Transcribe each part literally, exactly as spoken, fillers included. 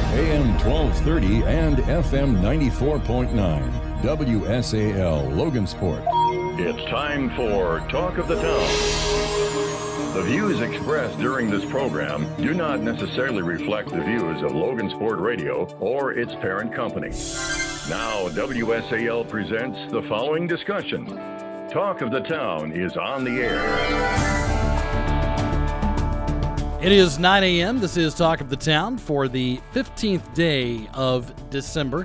A M twelve thirty and F M ninety-four point nine, W S A L Logansport. It's time for Talk of the Town. The views expressed during this program do not necessarily reflect the views of Logansport Radio or its parent company. Now, W S A L presents the following discussion. Talk of the Town is on the air. It is nine a.m. This is Talk of the Town for the fifteenth day of December.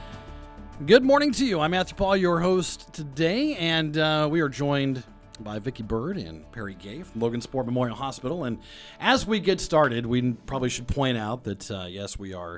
Good morning to you. I'm Matthew Paul, your host today, and uh, we are joined by Vicki Bird and Perry Gay from Logansport Memorial Hospital. And as we get started, we probably should point out that, uh, yes, we are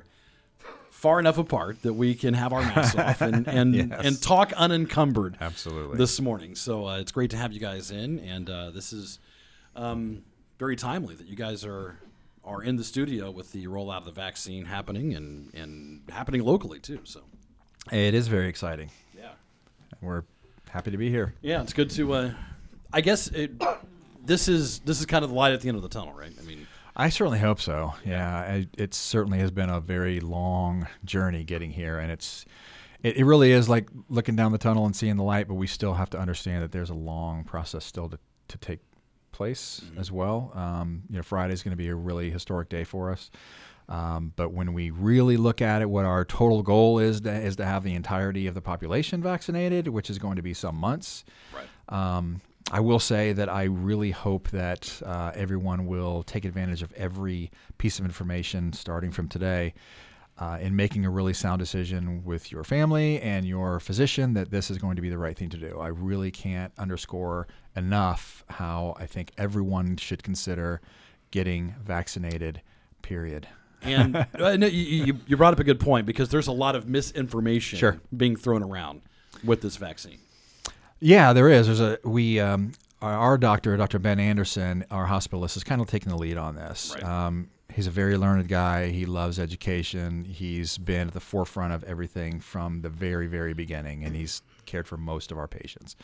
far enough apart that we can have our masks off and and, Yes. and talk unencumbered Absolutely. this morning. So uh, it's great to have you guys in, and uh, this is um, very timely that you guys are are in the studio with the rollout of the vaccine happening and, and happening locally too. So It is very exciting. yeah, We're happy to be here. yeah, it's good to. Uh, I guess it, this is this is kind of the light at the end of the tunnel, right? I mean, I certainly hope so. Yeah, I, it certainly has been a very long journey getting here, and it's it, it really is like looking down the tunnel and seeing the light, but we still have to understand that there's a long process still to, to take place mm-hmm. as well. Um, you know, Friday is going to be a really historic day for us. Um, but when we really look at it, what our total goal is to, is to have the entirety of the population vaccinated, which is going to be some months. right. Um, I will say that I really hope that uh, everyone will take advantage of every piece of information starting from today uh, in making a really sound decision with your family and your physician that this is going to be the right thing to do. I really can't underscore enough how I think everyone should consider getting vaccinated, period. And uh, no, you, you you brought up a good point because there's a lot of misinformation Sure. being thrown around with this vaccine. Yeah, there is. There's a we um, our, our doctor, Doctor Ben Anderson, our hospitalist, is kind of taking the lead on this. Right. Um, he's a very learned guy. He loves education. He's been at the forefront of everything from the very, very beginning, and he's cared for most of our patients.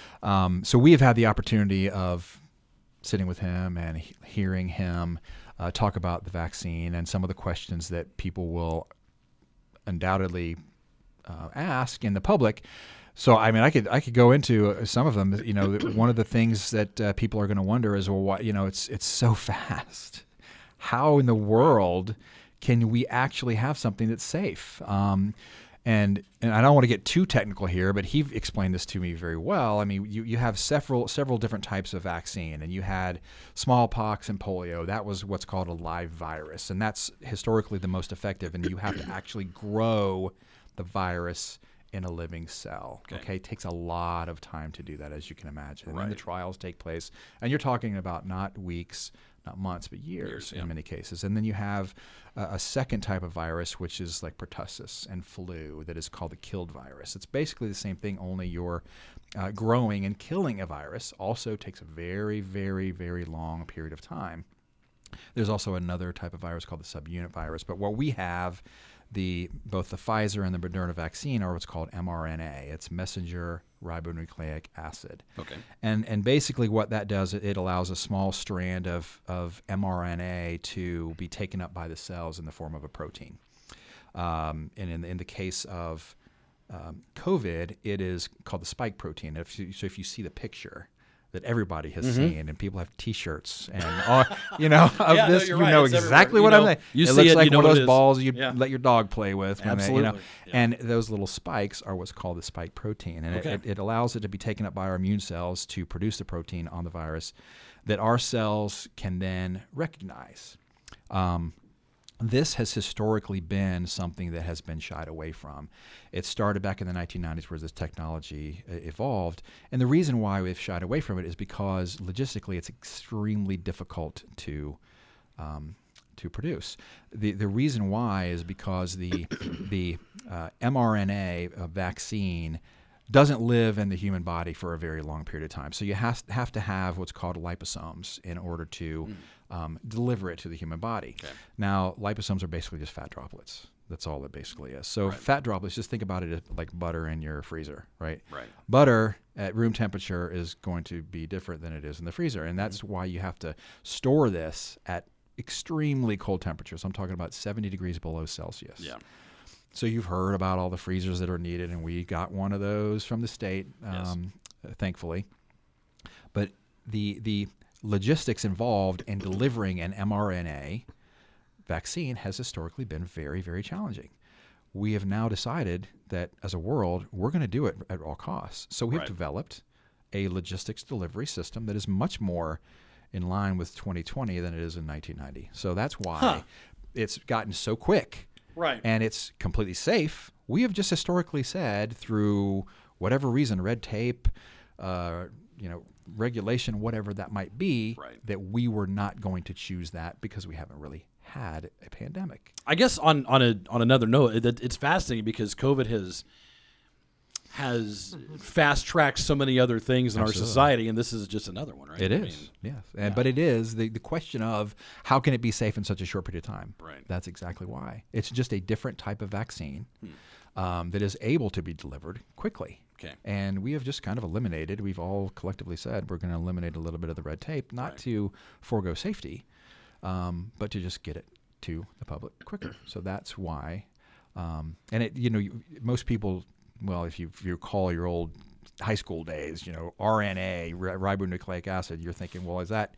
Um, so we have had the opportunity of sitting with him and he- hearing him uh, talk about the vaccine and some of the questions that people will undoubtedly uh, ask in the public. So, I mean, I could I could go into some of them. You know, one of the things that uh, people are going to wonder is, well, why, you know, it's it's so fast. How in the world can we actually have something that's safe? Um, and and I don't want to get too technical here, but he explained this to me very well. I mean, you, you have several several different types of vaccine, and you had smallpox and polio. That was what's called a live virus, and that's historically the most effective. And you have to actually grow the virus in a living cell. Okay. okay, it takes a lot of time to do that, as you can imagine. And Right. then the trials take place, and you're talking about not weeks, not months, but years, Years, in yeah. many cases. And then you have uh, a second type of virus, which is like pertussis and flu, that is called the killed virus. It's basically the same thing, only you're uh, growing and killing a virus. Also takes a very, very, very long period of time. There's also another type of virus called the subunit virus. But what we have, the both the Pfizer and the Moderna vaccine, are what's called mRNA. It's messenger ribonucleic acid. Okay. And and basically what that does, it allows a small strand of, of mRNA to be taken up by the cells in the form of a protein. Um, and in the, in the case of um, COVID, it is called the spike protein. If you, so if you see the picture that everybody has Mm-hmm. seen, and people have T-shirts and all, you know, of Yeah, no, this, you're you right. know It's exactly everywhere. what You I'm know, saying. you it see looks it, like you know one of what those it is. balls you Yeah. let your dog play with. When they, you know, Absolutely. Yeah. and those little spikes are what's called the spike protein, and Okay. it, it allows it to be taken up by our immune cells to produce the protein on the virus that our cells can then recognize. Um, This has historically been something that has been shied away from. It started back in the nineteen nineties where this technology uh, evolved. And the reason why we've shied away from it is because logistically it's extremely difficult to um, to produce. The the reason why is because the the uh, mRNA uh, vaccine doesn't live in the human body for a very long period of time. So you has, have to have what's called liposomes in order to mm. um, deliver it to the human body. Okay. Now, liposomes are basically just fat droplets. That's all it basically is. So right. fat droplets, just think about it as like butter in your freezer, right? Right. Butter at room temperature is going to be different than it is in the freezer. And that's mm-hmm. why you have to store this at extremely cold temperatures. I'm talking about seventy degrees below Celsius. Yeah. So you've heard about all the freezers that are needed, and we got one of those from the state, um, yes. thankfully. But the the logistics involved in delivering an mRNA vaccine has historically been very, very challenging. We have now decided that as a world, we're going to do it at all costs. So we've right. developed a logistics delivery system that is much more in line with twenty twenty than it is in nineteen ninety. So that's why huh. it's gotten so quick. Right. And it's completely safe. We have just historically said, through whatever reason, red tape, uh, you know, regulation, whatever that might be, right. that we were not going to choose that because we haven't really had a pandemic. I guess on on a on another note, it, it's fascinating because COVID has has fast tracked so many other things in Absolutely. our society, and this is just another one, right? It I is, mean, yes. And, yeah. But it is the, the question of how can it be safe in such a short period of time? Right. That's exactly why. It's just a different type of vaccine hmm. um, that is able to be delivered quickly. Okay. And we have just kind of eliminated, we've all collectively said we're going to eliminate a little bit of the red tape, not right. to forego safety, um, but to just get it to the public quicker. So that's why. Um, and it, you know, you, most people, well, if you, if you recall your old high school days, you know, R N A, ribonucleic acid, you're thinking, well, is that,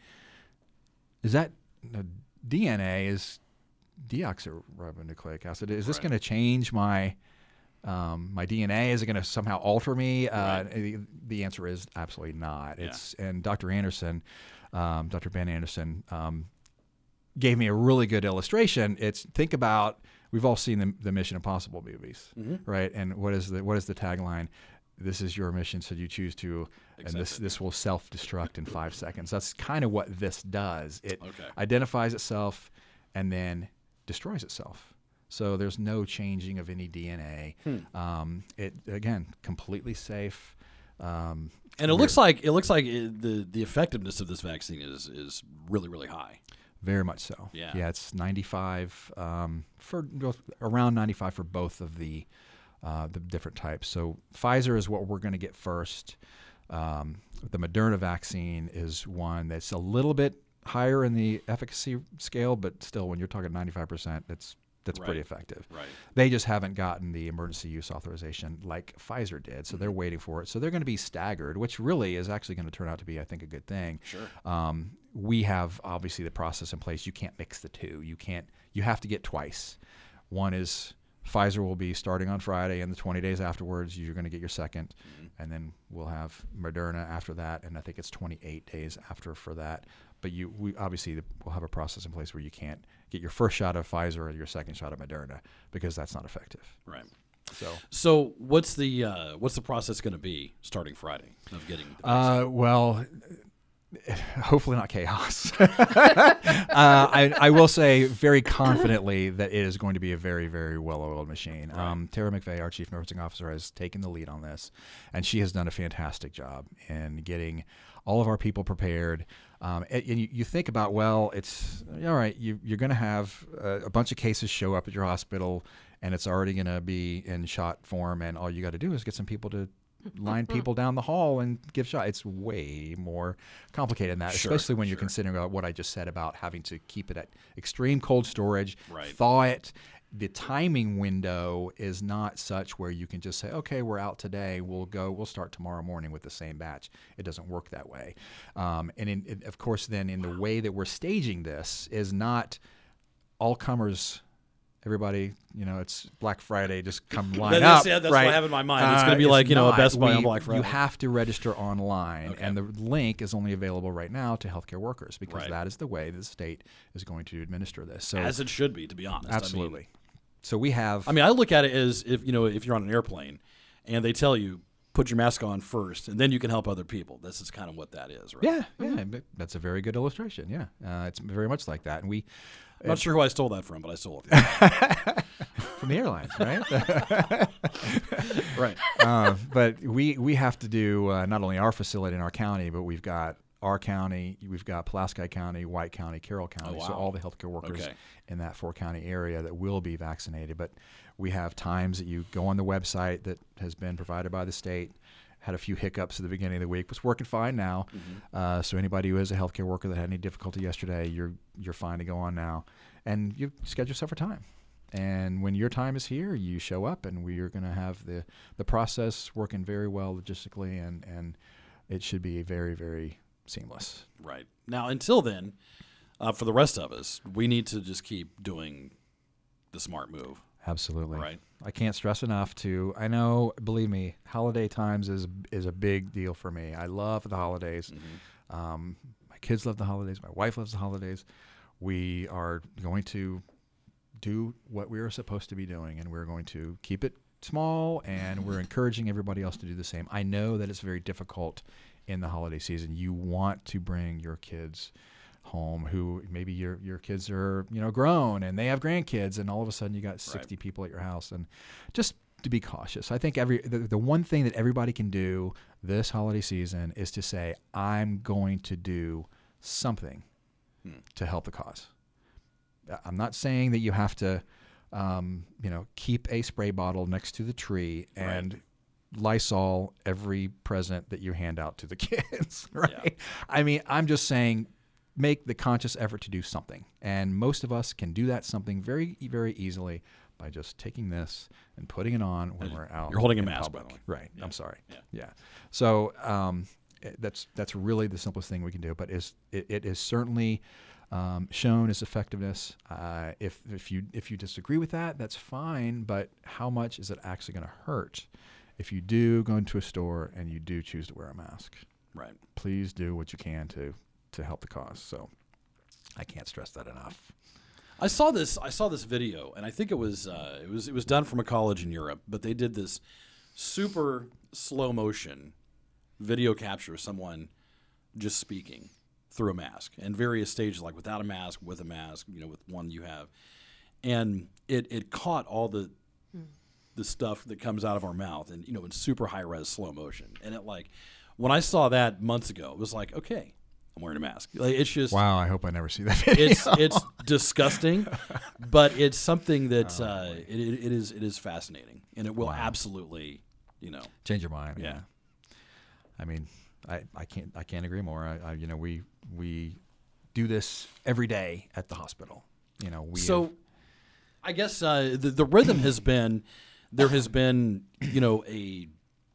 is that uh, D N A is deoxyribonucleic acid? Is this right. going to change my, um, my D N A? Is it going to somehow alter me? Uh, Right. the, the answer is absolutely not. Yeah. It's, and Doctor Anderson, um, Doctor Ben Anderson, um, gave me a really good illustration. It's think about, we've all seen the, the Mission Impossible movies, mm-hmm. right? And what is the what is the tagline? This is your mission, so you choose to, Accept and this it. this will self-destruct in five seconds. That's kind of what this does. It Okay. identifies itself and then destroys itself. So there's no changing of any D N A. Hmm. Um, it again, completely safe. Um, And it looks like it looks like it, the the effectiveness of this vaccine is is really really high. Very much so. Yeah. Yeah, it's ninety-five um, for both, around ninety-five for both of the uh, the different types. So Pfizer is what we're going to get first. Um, the Moderna vaccine is one that's a little bit higher in the efficacy scale, but still, when you're talking ninety-five percent, that's that's Right. pretty effective. Right. They just haven't gotten the emergency use authorization like Pfizer did, so Mm-hmm. they're waiting for it. So they're going to be staggered, which really is actually going to turn out to be, I think, a good thing. Sure. Um, we have obviously the process in place. You can't mix the two. You can't. You have to get twice. One is Pfizer will be starting on Friday, and the twenty days afterwards, you're going to get your second, Mm-hmm. and then we'll have Moderna after that, and I think it's twenty-eight days after for that. But you, we obviously we'll have a process in place where you can't get your first shot of Pfizer or your second shot of Moderna because that's not effective. Right. So, So what's the uh, what's the process going to be starting Friday of getting the vaccine? uh, well, hopefully not chaos. uh, I, I will say very confidently that it is going to be a very, very well-oiled machine. Right. Um, Tara McVeigh, our chief nursing officer, has taken the lead on this, and she has done a fantastic job in getting all of our people prepared. Um, and and you, you think about, well, it's all right. You, you're going to have uh, a bunch of cases show up at your hospital, and it's already going to be in shot form, and all you got to do is get some people to line people down the hall and give shots. It's way more complicated than that, Sure, especially when you're sure. considering about what I just said about having to keep it at extreme cold storage, Right. thaw it. The timing window is not such where you can just say, okay, we're out today. We'll go, we'll start tomorrow morning with the same batch. It doesn't work that way. Um, and in, in, of course, then in the way that we're staging this is not all comers. Everybody, you know, it's Black Friday. Just come line That- up. that's- yeah, that's right? what I have in my mind. It's Uh, gonna be like, you know, a not. Best Buy We- on Black Friday. You have to register online, Okay. and the link is only available right now to healthcare workers because Right. that is the way the state is going to administer this. So As it should be, to be honest. absolutely. I mean, So we have. I mean, I look at it as if you know, if you're on an airplane, and they tell you put your mask on first, and then you can help other people. This is kind of what that is, right? Yeah, yeah, but that's a very good illustration. Yeah, uh, it's very much like that, and we I'm not sure who I stole that from, but I stole it. from the airlines, right? Right. uh, but we we have to do uh, not only our facility in our county, but we've got our county, we've got Pulaski County, White County, Carroll County. Oh, So wow. all the healthcare workers Okay. in that four county area that will be vaccinated. But we have times that you go on the website that has been provided by the state, had a few hiccups at the beginning of the week. Was working fine now. Mm-hmm. Uh, so anybody who is a healthcare worker that had any difficulty yesterday, you're you're fine to go on now, and you schedule yourself for time. And when your time is here, you show up, and we are going to have the, the process working very well logistically, and, and it should be very, very seamless. Right. Now, until then, uh, for the rest of us, we need to just keep doing the smart move. Absolutely. Right. I can't stress enough to, I know, believe me, holiday times is is a big deal for me. I love the holidays. Mm-hmm. Um, my kids love the holidays. My wife loves the holidays. We are going to do what we are supposed to be doing, and we're going to keep it small, and we're encouraging everybody else to do the same. I know that it's very difficult in the holiday season. You want to bring your kids home who maybe your your kids are, you know, grown and they have grandkids, and all of a sudden you got sixty right. people at your house, and just to be cautious. I think every the, the one thing that everybody can do this holiday season is to say, I'm going to do something hmm. to help the cause. I'm not saying that you have to, um, you know, keep a spray bottle next to the tree and right. Lysol every present that you hand out to the kids, right? Yeah. I mean, I'm just saying make the conscious effort to do something. And most of us can do that something very, very easily by just taking this and putting it on when we're out. You're holding a in mask, public. by the way. Right. Yeah. I'm sorry. Yeah. yeah. So um, that's that's really the simplest thing we can do. But is it, it is certainly um, shown its effectiveness. Uh, if if you if you disagree with that, that's fine. But how much is it actually going to hurt if you do go into a store and you do choose to wear a mask? Right. Please do what you can to to help the cause. So I can't stress that enough. I saw this. I saw this video, and I think it was uh, it was it was done from a college in Europe. But they did this super slow motion video capture of someone just speaking through a mask, and various stages, like without a mask, with a mask, you know, with one you have, and it it caught all the mm. the stuff that comes out of our mouth, and you know, in super high res slow motion. And it like when I saw that months ago, it was like, okay, I'm wearing a mask. Like, it's just wow. I hope I never see that video. It's it's disgusting, but it's something that oh, uh, it, it is it is fascinating, and it will wow. absolutely, you know, change your mind. Yeah. yeah. I mean, I, I can't I can't agree more. I, I you know we we do this every day at the hospital. You know we so. Have, I guess uh, the the rhythm has been there has been you know a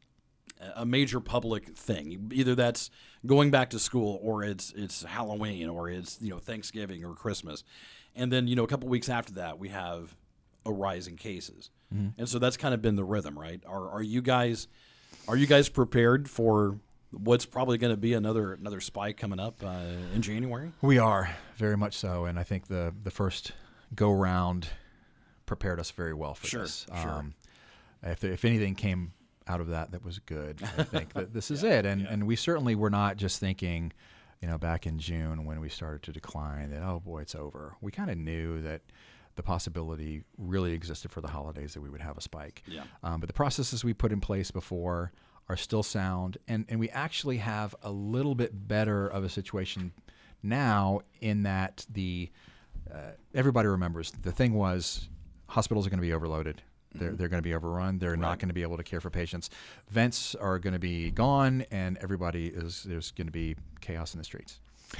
a major public thing. Either that's going back to school, or it's it's Halloween, or it's you know Thanksgiving or Christmas, and then you know a couple weeks after that we have a rise in cases, mm-hmm. and so that's kind of been the rhythm, right? Are are you guys are you guys prepared for what's probably going to be another another spike coming up uh, in January? We are very much so, and I think the the first go round prepared us very well for sure, this. Sure. Um, if if anything came out of that that was good, I think that this is yeah, it. And yeah. and we certainly were not just thinking, you know, back in June when we started to decline that, oh boy, it's over. We kind of knew that the possibility really existed for the holidays that we would have a spike. Yeah. Um, but the processes we put in place before are still sound, and, and we actually have a little bit better of a situation now in that the uh, everybody remembers the thing was hospitals are going to be overloaded. They're, they're going to be overrun. They're right. not going to be able to care for patients. Vents are going to be gone, and everybody is there's going to be chaos in the streets.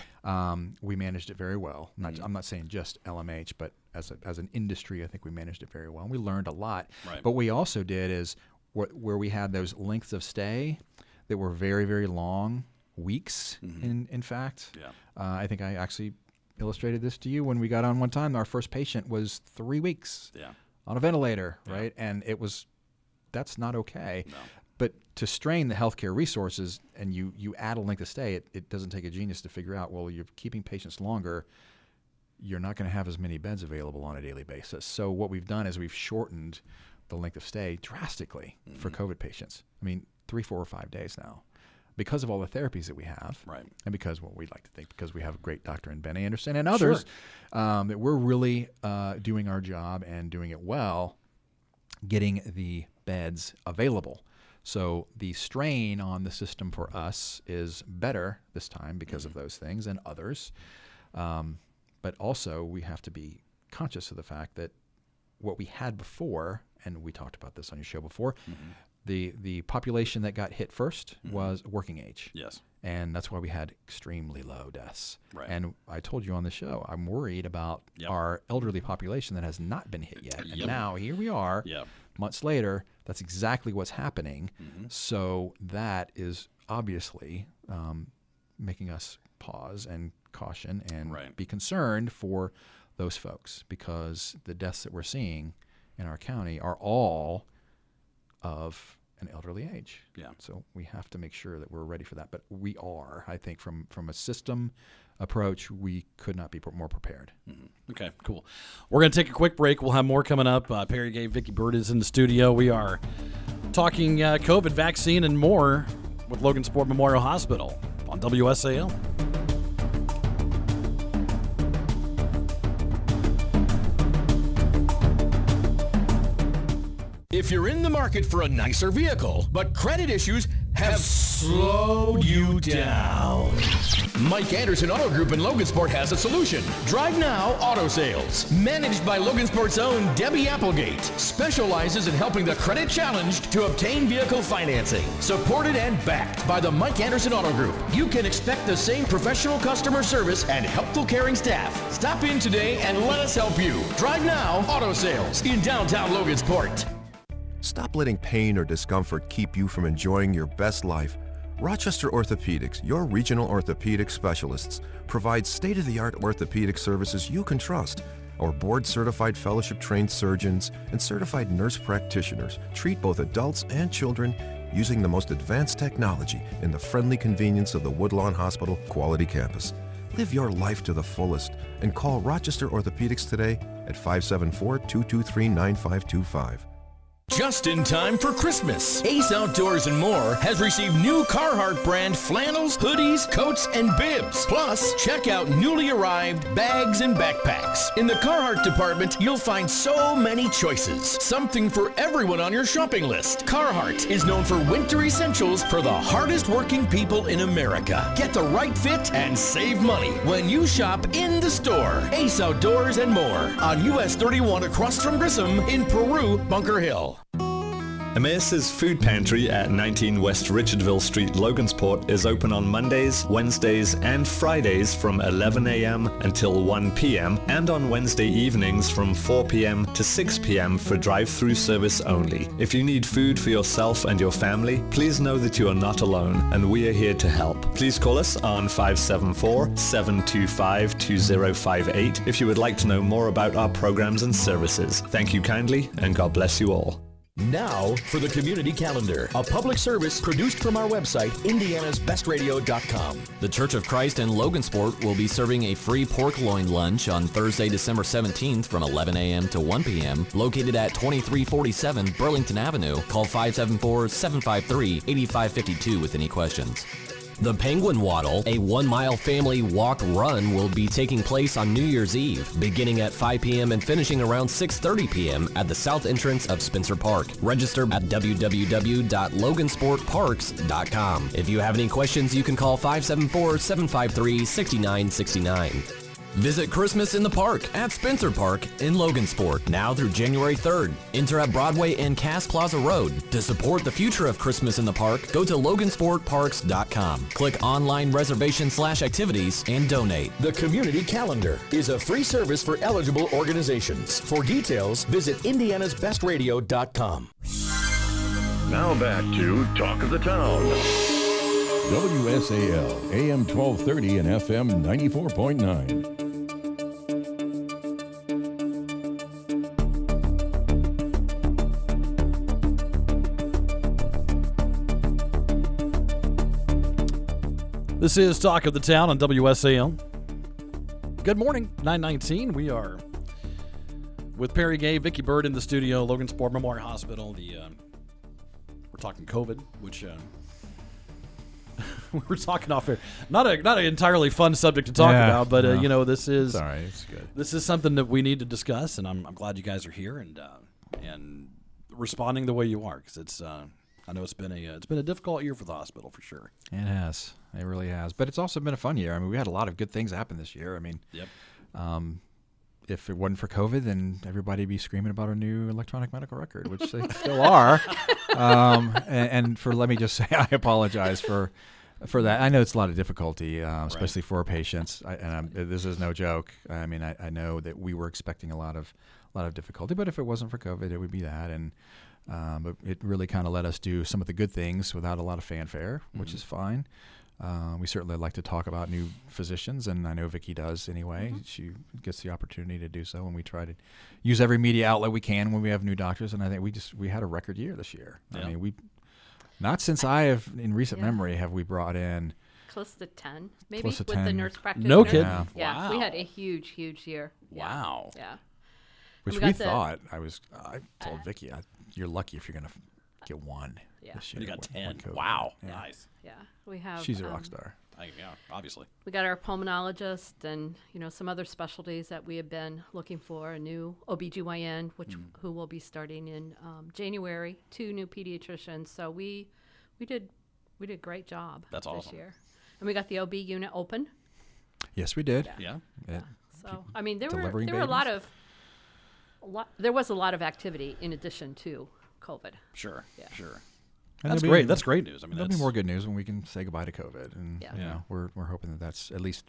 Um, we managed it very well. Not, mm-hmm. I'm not saying just L M H, but as a, as an industry, I think we managed it very well. And we learned a lot. Right. But we also did is wh- where we had those lengths of stay that were very, very long, weeks mm-hmm. in, in fact. Yeah. Uh, I think I actually illustrated this to you when we got on one time. Our first patient was three weeks. Yeah. On a ventilator, yeah. right? And it was, that's not okay. No. But to strain the healthcare resources and you, you add a length of stay, it, it doesn't take a genius to figure out, well, you're keeping patients longer, you're not going to have as many beds available on a daily basis. So what we've done is we've shortened the length of stay drastically mm-hmm. for COVID patients. I mean, three, four, or five days now. Because of all the therapies that we have, right. and because what well, we'd like to think, because we have a great doctor in Ben Anderson and others, sure. um, that we're really uh, doing our job and doing it well, getting the beds available. So the strain on the system for us is better this time because mm-hmm. of those things and others. Um, but also we have to be conscious of the fact that what we had before, and we talked about this on your show before, mm-hmm. the the population that got hit first Mm-hmm. was working age. Yes. And that's why we had extremely low deaths. Right. And I told you on the show, I'm worried about Yep. our elderly population that has not been hit yet. And Yep. now here we are, Yep. months later. That's exactly what's happening. Mm-hmm. So that is obviously um, making us pause and caution and Right. be concerned for those folks, because the deaths that we're seeing in our county are all of an elderly age. Yeah. So we have to make sure that we're ready for that. But we are, I think, from from a system approach, we could not be more prepared. Mm-hmm. Okay, cool. We're going to take a quick break. We'll have more coming up. Uh, Perry Gay, Vicky Bird is in the studio. We are talking uh, COVID vaccine and more with Logan Sport Memorial Hospital on W S A L. If you're in the market for a nicer vehicle, but credit issues have slowed you down, Mike Anderson Auto Group in Logansport has a solution. Drive Now Auto Sales, managed by Logansport's own Debbie Applegate, specializes in helping the credit challenged to obtain vehicle financing. Supported and backed by the Mike Anderson Auto Group, you can expect the same professional customer service and helpful caring staff. Stop in today and let us help you. Drive Now Auto Sales in downtown Logansport. Stop letting pain or discomfort keep you from enjoying your best life. Rochester Orthopedics, your regional orthopedic specialists, provide state-of-the-art orthopedic services you can trust. Our board-certified fellowship-trained surgeons and certified nurse practitioners treat both adults and children using the most advanced technology in the friendly convenience of the Woodlawn Hospital Quality Campus. Live your life to the fullest and call Rochester Orthopedics today at five seven four, two two three, nine five two five. Just in time for Christmas, Ace Outdoors and More has received new Carhartt brand flannels, hoodies, coats, and bibs. Plus, check out newly arrived bags and backpacks. In the Carhartt department, you'll find so many choices. Something for everyone on your shopping list. Carhartt is known for winter essentials for the hardest working people in America. Get the right fit and save money when you shop in the store. Ace Outdoors and More on U S thirty-one across from Grissom in Peru, Bunker Hill. Emmaus's Food Pantry at nineteen West Richardville Street, Logansport is open on Mondays, Wednesdays, and Fridays from eleven a.m. until one p.m. and on Wednesday evenings from four p.m. to six p.m. for drive-through service only. If you need food for yourself and your family, please know that you are not alone and we are here to help. Please call us on five seven four, seven two five, two zero five eight if you would like to know more about our programs and services. Thank you kindly and God bless you all. Now for the community calendar, a public service produced from our website, indianas best radio dot com. The Church of Christ in Logansport will be serving a free pork loin lunch on Thursday, December seventeenth from eleven a.m. to one p.m. located at twenty-three forty-seven Burlington Avenue. Call five seven four, seven five three, eight five five two with any questions. The Penguin Waddle, a one-mile family walk-run, will be taking place on New Year's Eve, beginning at five p.m. and finishing around six thirty p.m. at the south entrance of Spencer Park. Register at w w w dot logansport parks dot com. If you have any questions, you can call five seven four, seven five three, six nine six nine. Visit Christmas in the Park at Spencer Park in Logansport, now through January third. Enter at Broadway and Cass Plaza Road. To support the future of Christmas in the Park, go to logansport parks dot com. Click online reservation slash activities and donate. The community calendar is a free service for eligible organizations. For details, visit indianas best radio dot com. Now back to Talk of the Town. W S A L, A M twelve thirty and F M ninety-four point nine. This is Talk of the Town on W S A L. Good morning, nine nineteen. We are with Perry Gay, Vicky Bird in the studio, Logansport Memorial Hospital. The uh, we're talking COVID, which uh, we were talking off here. Not a not an entirely fun subject to talk Yeah, about, but uh, no. you know this is It's all right. It's good. this is something that we need to discuss, and I'm I'm glad you guys are here and uh, and responding the way you are, because it's uh, I know it's been a uh, it's been a difficult year for the hospital for sure. It has. It really has. But it's also been a fun year. I mean, we had a lot of good things happen this year. I mean, Yep. um, if it wasn't for COVID, then everybody'd be screaming about a new electronic medical record, which they still are. Um, and, and for let me just say, I apologize for for that. I know it's a lot of difficulty, uh, especially right. for our patients. I, and I'm, this is no joke. I mean, I, I know that we were expecting a lot of a lot of difficulty, but if it wasn't for COVID, it would be that. And um, but it really kind of let us do some of the good things without a lot of fanfare, mm-hmm. which is fine. Uh, we certainly like to talk about new physicians, and I know Vicki does anyway. Mm-hmm. She gets the opportunity to do so, and we try to use every media outlet we can when we have new doctors. And I think we just we had a record year this year. Yeah. I mean, we not since I have in recent yeah. memory have we brought in close to ten, maybe close to with ten. the nurse practitioner. No kidding. Yeah, yeah wow. we had a huge, huge year. Yeah. Wow. Yeah. Which we, we the, thought I was. I told uh, Vicki, I, "You're lucky if you're going to get one yeah. this year." You got one, ten. one wow. Yeah. Nice. Yeah, we have. She's a um, rock star. I, yeah, obviously. We got our pulmonologist and, you know, some other specialties that we have been looking for. A new O B G Y N, which mm. who will be starting in um, January. Two new pediatricians. So we we did we did a great job. That's this awesome. year. And we got the O B unit open. Yes, we did. Yeah. yeah. It, so I mean, there were there babies. were a lot of a lot. There was a lot of activity in addition to COVID. Sure. Yeah. Sure. And that's be, great. That's great news. I mean, there'll that's... be more good news when we can say goodbye to COVID, and yeah. you yeah. know, we're we're hoping that that's at least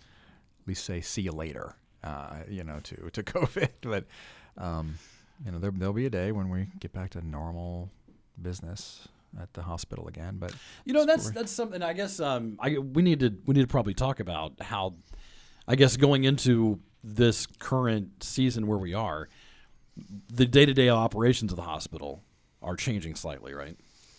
at least say see you later, uh, you know, to to COVID. But um, you know, there there'll be a day when we get back to normal business at the hospital again. But you know, that's that's something I guess um, I we need to we need to probably talk about how I guess going into this current season where we are, the day to day operations of the hospital are changing slightly, right?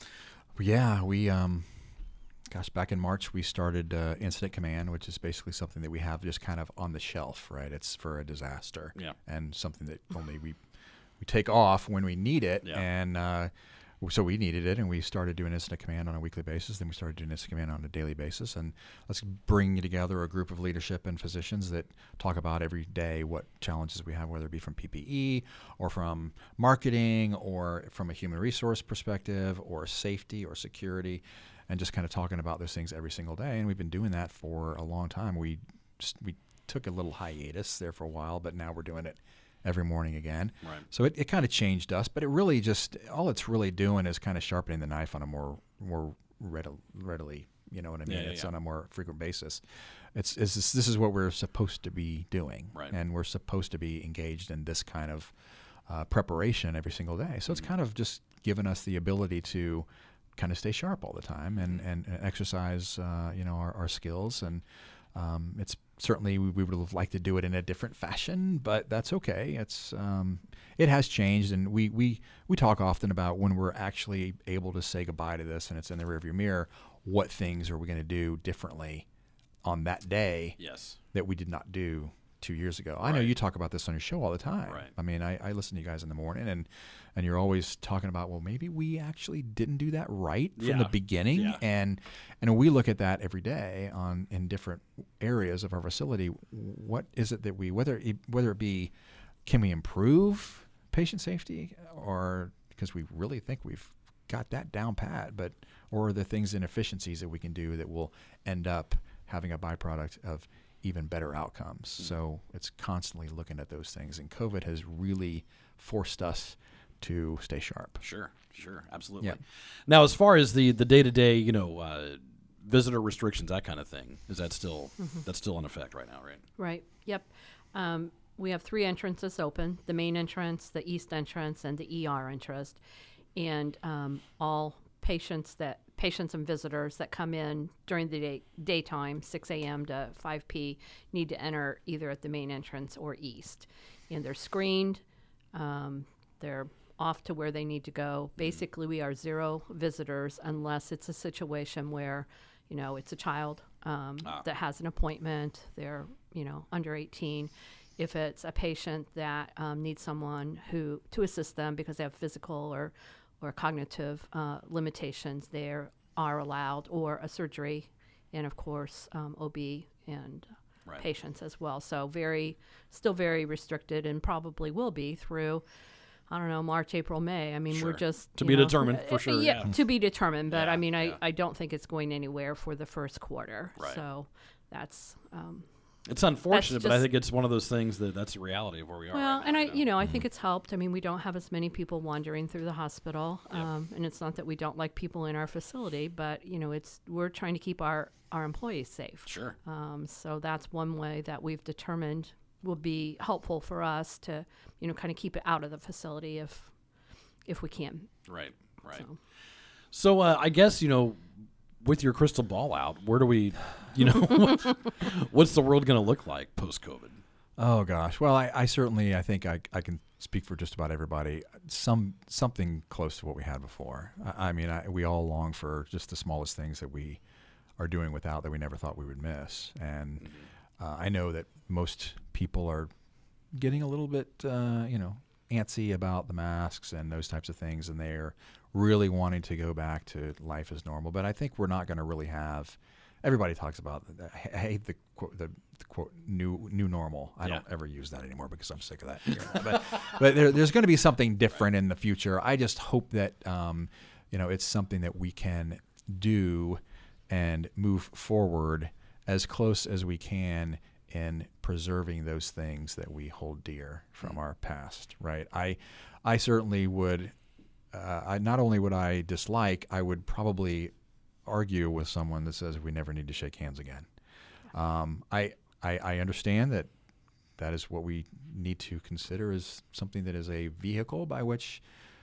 Yeah, we, um, gosh, back in March we started uh, Incident Command, which is basically something that we have just kind of on the shelf, right? It's for a disaster, yeah, and something that only we we take off when we need it, yeah. and uh, so we needed it, and we started doing Incident Command on a weekly basis. Then we started doing Incident Command on a daily basis, and let's bring together a group of leadership and physicians that talk about every day what challenges we have, whether it be from P P E or from marketing or from a human resource perspective or safety or security, and just kind of talking about those things every single day. And we've been doing that for a long time. We we took a little hiatus there for a while, but now we're doing it every morning again. Right. So it, it kind of changed us, but it really just, all it's really doing is kind of sharpening the knife on a more more readily, readily you know what I mean? Yeah, yeah, it's yeah. on a more frequent basis. It's, it's this, this is what we're supposed to be doing. Right. And we're supposed to be engaged in this kind of uh, preparation every single day. So mm-hmm. it's kind of just given us the ability to kind of stay sharp all the time and, and, and exercise, uh, you know, our, our skills. And um, it's certainly we, we would have liked to do it in a different fashion, but that's okay. It's um, it has changed, and we, we we talk often about when we're actually able to say goodbye to this, and it's in the rearview mirror. What things are we going to do differently on that day? Yes. That we did not do two years ago. Right. I know you talk about this on your show all the time. Right. I mean, I, I listen to you guys in the morning, and and you're always talking about, well, maybe we actually didn't do that right from Yeah. the beginning, Yeah. and and we look at that every day on in different areas of our facility. What is it that we whether it, whether it be can we improve patient safety, or because we really think we've got that down pat, but or are there things inefficiencies that we can do that will end up having a byproduct of even better outcomes. Mm-hmm. So it's constantly looking at those things, and COVID has really forced us to stay sharp. Sure, sure, absolutely. Yeah. Now, as far as the the day to day, you know, uh, visitor restrictions, that kind of thing, is that still mm-hmm. that's still in effect right now, right? Right. Yep. Um, we have three entrances open: the main entrance, the east entrance, and the E R entrance, and um, all patients that patients and visitors that come in during the day, daytime, six a.m. to five p.m., need to enter either at the main entrance or east. And they're screened. Um, they're off to where they need to go. Basically, we are zero visitors unless it's a situation where, you know, it's a child um, ah. that has an appointment. They're, you know, under eighteen. If it's a patient that um, needs someone who to assist them because they have physical or or cognitive uh, limitations, they are allowed, or a surgery, and of course um, O B and right. patients as well. So very, still very restricted, and probably will be through, I don't know, March, April, May. I mean, sure. we're just to you be know, determined for sure. Yeah, yeah. to be determined. But yeah, I mean, I, yeah. I don't think it's going anywhere for the first quarter. Right. So that's. Um, It's unfortunate, but I just- think it's one of those things that that's the reality of where we are. Well, right and now, I, you know? you know, I think it's helped. I mean, we don't have as many people wandering through the hospital, um, and it's not that we don't like people in our facility, but you know, it's we're trying to keep our our employees safe. Sure. Um, so that's one way that we've determined will be helpful for us to, you know, kind of keep it out of the facility if if we can. Right. Right. So. So uh, I guess, you know, with your crystal ball out, where do we, you know, what's, what's the world going to look like post-COVID? Oh gosh. Well, I, I certainly I think I, I can speak for just about everybody. Some something close to what we had before. I, I mean, I, we all long for just the smallest things that we are doing without that we never thought we would miss. And Mm-hmm. uh, I know that most people are getting a little bit, uh, you know, antsy about the masks and those types of things, and they're really wanting to go back to life as normal. But I think we're not going to really have. Everybody talks about. I hate the quote, the, the quote new new normal. I Yeah. don't ever use that anymore because I'm sick of that. but but there, there's going to be something different in the future. I just hope that um, you know it's something that we can do and move forward as close as we can in preserving those things that we hold dear from our past. Right. I I certainly would. Uh, I not only would I dislike, I would probably argue with someone that says we never need to shake hands again. Um, I, I I understand that that is what we need to consider as something that is a vehicle by which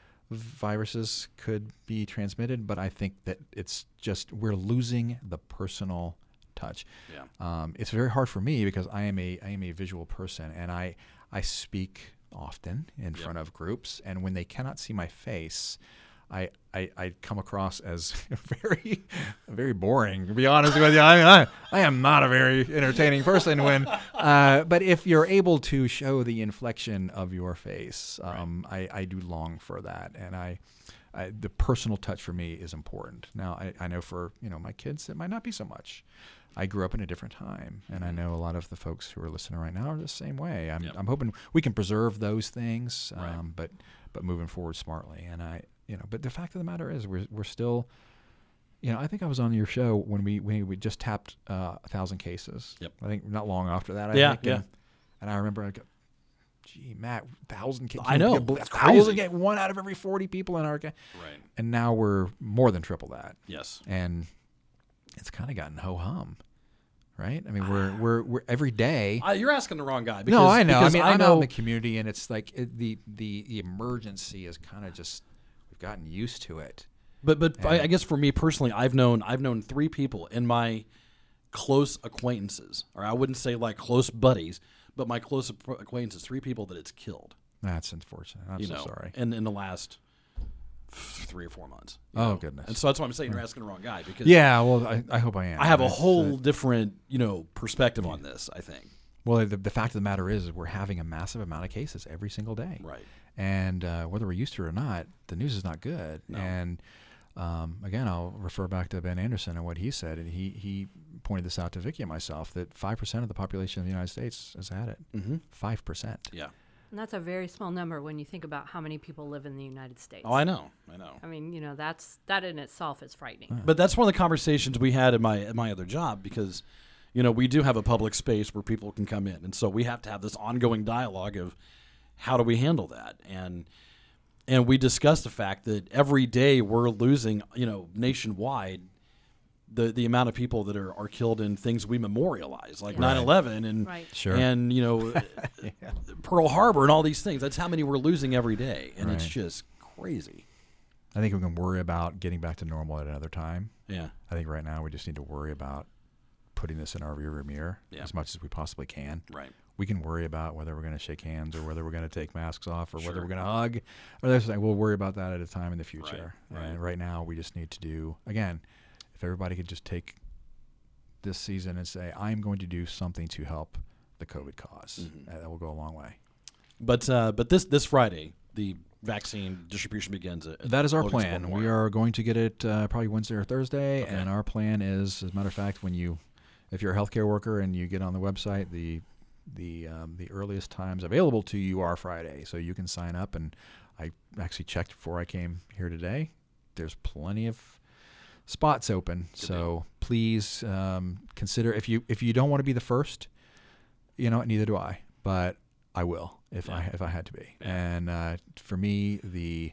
viruses could be transmitted, but I think that it's just we're losing the personal touch. Yeah. Um, it's very hard for me because I am a I am a visual person, and I I speak often in Yep. front of groups, and when they cannot see my face, I, I, I come across as very very boring, to be honest with you. I, I, I am not a very entertaining person when uh, but if you're able to show the inflection of your face, um, I, I do long for that, and I, I the personal touch for me is important. Now I, I know for you know my kids it might not be so much. I grew up in a different time, and I know a lot of the folks who are listening right now are the same way. I'm, Yep. I'm hoping we can preserve those things, um, Right. but but moving forward smartly. And I, you know, but the fact of the matter is, we're we're still, you know, I think I was on your show when we we, we just tapped uh, a thousand cases. Yep. I think not long after that. I Yeah, think, yeah. And, and I remember I go, gee, Matt, thousand cases. I know. A It's thousand, crazy. get one out of every forty people in our. Ca- Right. And now we're more than triple that. Yes. And it's kind of gotten ho hum. Right? I mean, we're we're we're every day. Uh, you're asking the wrong guy. Because, no, I know. I because mean, I I'm out know in the community, and it's like it, the the the emergency is kind of just we've gotten used to it. But but I, And- I guess for me personally, I've known I've known three people in my close acquaintances, or I wouldn't say like close buddies, but my close ap- acquaintances, three people that it's killed. That's unfortunate. I'm you so know, sorry. In in the last f- three or four months. you Oh, know? goodness. And so that's why I'm saying you're asking the wrong guy because Yeah, well, I, I hope I am. I have a It's, whole uh, different you know perspective on this. I think. well, the, the fact of the matter is, is we're having a massive amount of cases every single day. Right. And uh, whether we're used to it or not, the news is not good. No. And um, again, I'll refer back to Ben Anderson and what he said. And he, he pointed this out to Vicky and myself that five percent of the population of the United States has had it. Mm-hmm. five percent. Yeah. And that's a very small number when you think about how many people live in the United States. Oh, I know. I know. I mean, you know, that's that in itself is frightening. But that's one of the conversations we had in my at my other job because, you know, we do have a public space where people can come in, and so we have to have this ongoing dialogue of how do we handle that, and and we discussed the fact that every day we're losing, you know, nationwide, the the amount of people that are, are killed in things we memorialize, like Yeah. nine eleven and Right. Sure. and you know Pearl Harbor and all these things. That's how many we're losing every day, and it's Right. just crazy. I think we can worry about getting back to normal at another time. Yeah. I think right now we just need to worry about putting this in our rearview mirror Yeah. as much as we possibly can. Right. We can worry about whether we're going to shake hands or whether we're going to take masks off or Sure. whether we're going to hug. Or there's we'll worry about that at a time in the future. Right, right. And right now we just need to do, again, if everybody could just take this season and say, I'm going to do something to help the COVID cause. Mm-hmm. Uh, that will go a long way. But uh, but this this Friday, the vaccine distribution begins. At, at That is our Logansport plan. We Memorial. are going to get it uh, probably Wednesday or Thursday, Okay. and our plan is, as a matter of fact, when you, if you're a healthcare worker and you get on the website, the the um, the earliest times available to you are Friday, so you can sign up. And I actually checked before I came here today. There's plenty of spots open, so please um, consider if you if you don't want to be the first. You know, neither do I, but I will if Yeah. I if I had to be. Yeah. And uh, for me, the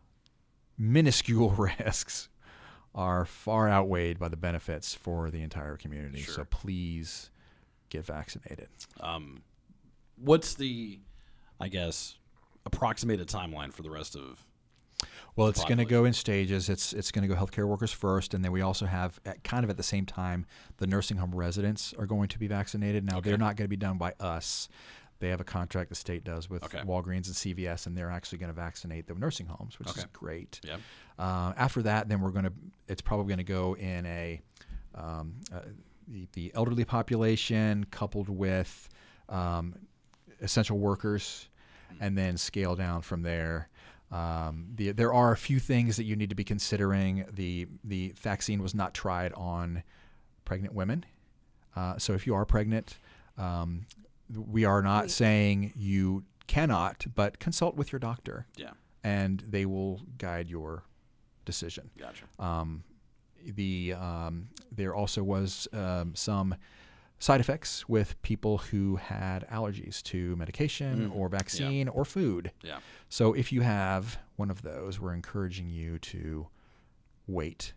minuscule risks are far outweighed by the benefits for the entire community. Sure. So please get vaccinated. Um, what's the, I guess, approximated timeline for the rest of? Well, the it's going to go population? in stages. It's it's going to go healthcare workers first, and then we also have, at, kind of at the same time, the nursing home residents are going to be vaccinated. Now, Okay. they're not going to be done by us. They have a contract the state does with Okay. Walgreens and C V S, and they're actually going to vaccinate the nursing homes, which Okay. is great. Yeah. Uh, after that, then we're going to. It's probably going to go in a um, uh, the, the elderly population coupled with um, essential workers, and then scale down from there. Um, the, there are a few things that you need to be considering. The the vaccine was not tried on pregnant women, uh, so if you are pregnant, um, we are not Wait. saying you cannot, but consult with your doctor, Yeah. and they will guide your decision. Gotcha. Um, the um, there also was um, some side effects with people who had allergies to medication Mm, or vaccine or food. Yeah. So if you have one of those, we're encouraging you to wait.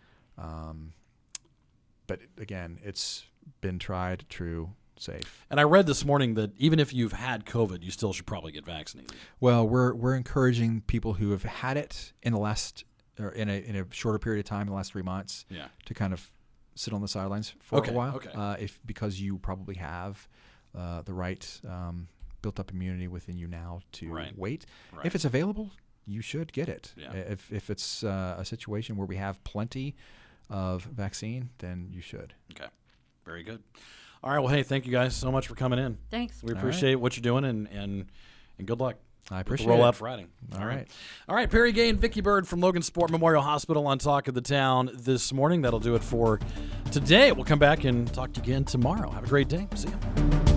Um, but again, it's been tried, true, safe. And I read this morning that even if you've had COVID, you still should probably get vaccinated. Well, we're we're encouraging people who have had it in the last or in a in a shorter period of time, in the last three months, Yeah. to kind of sit on the sidelines for Okay, a while. okay. Uh, if because you probably have uh, the right um, built-up immunity within you now to Right. wait. Right. If it's available, you should get it. Yeah. If if it's uh, a situation where we have plenty of vaccine, then you should. Okay. Very good. All right. Well, hey, thank you guys so much for coming in. Thanks. We All appreciate what you're doing, and and and good luck. I with appreciate the rollout it. Friday. All right. All right. Perry Gay and Vicky Bird from Logan Sport Memorial Hospital on Talk of the Town this morning. That'll do it for today. We'll come back and talk to you again tomorrow. Have a great day. See you.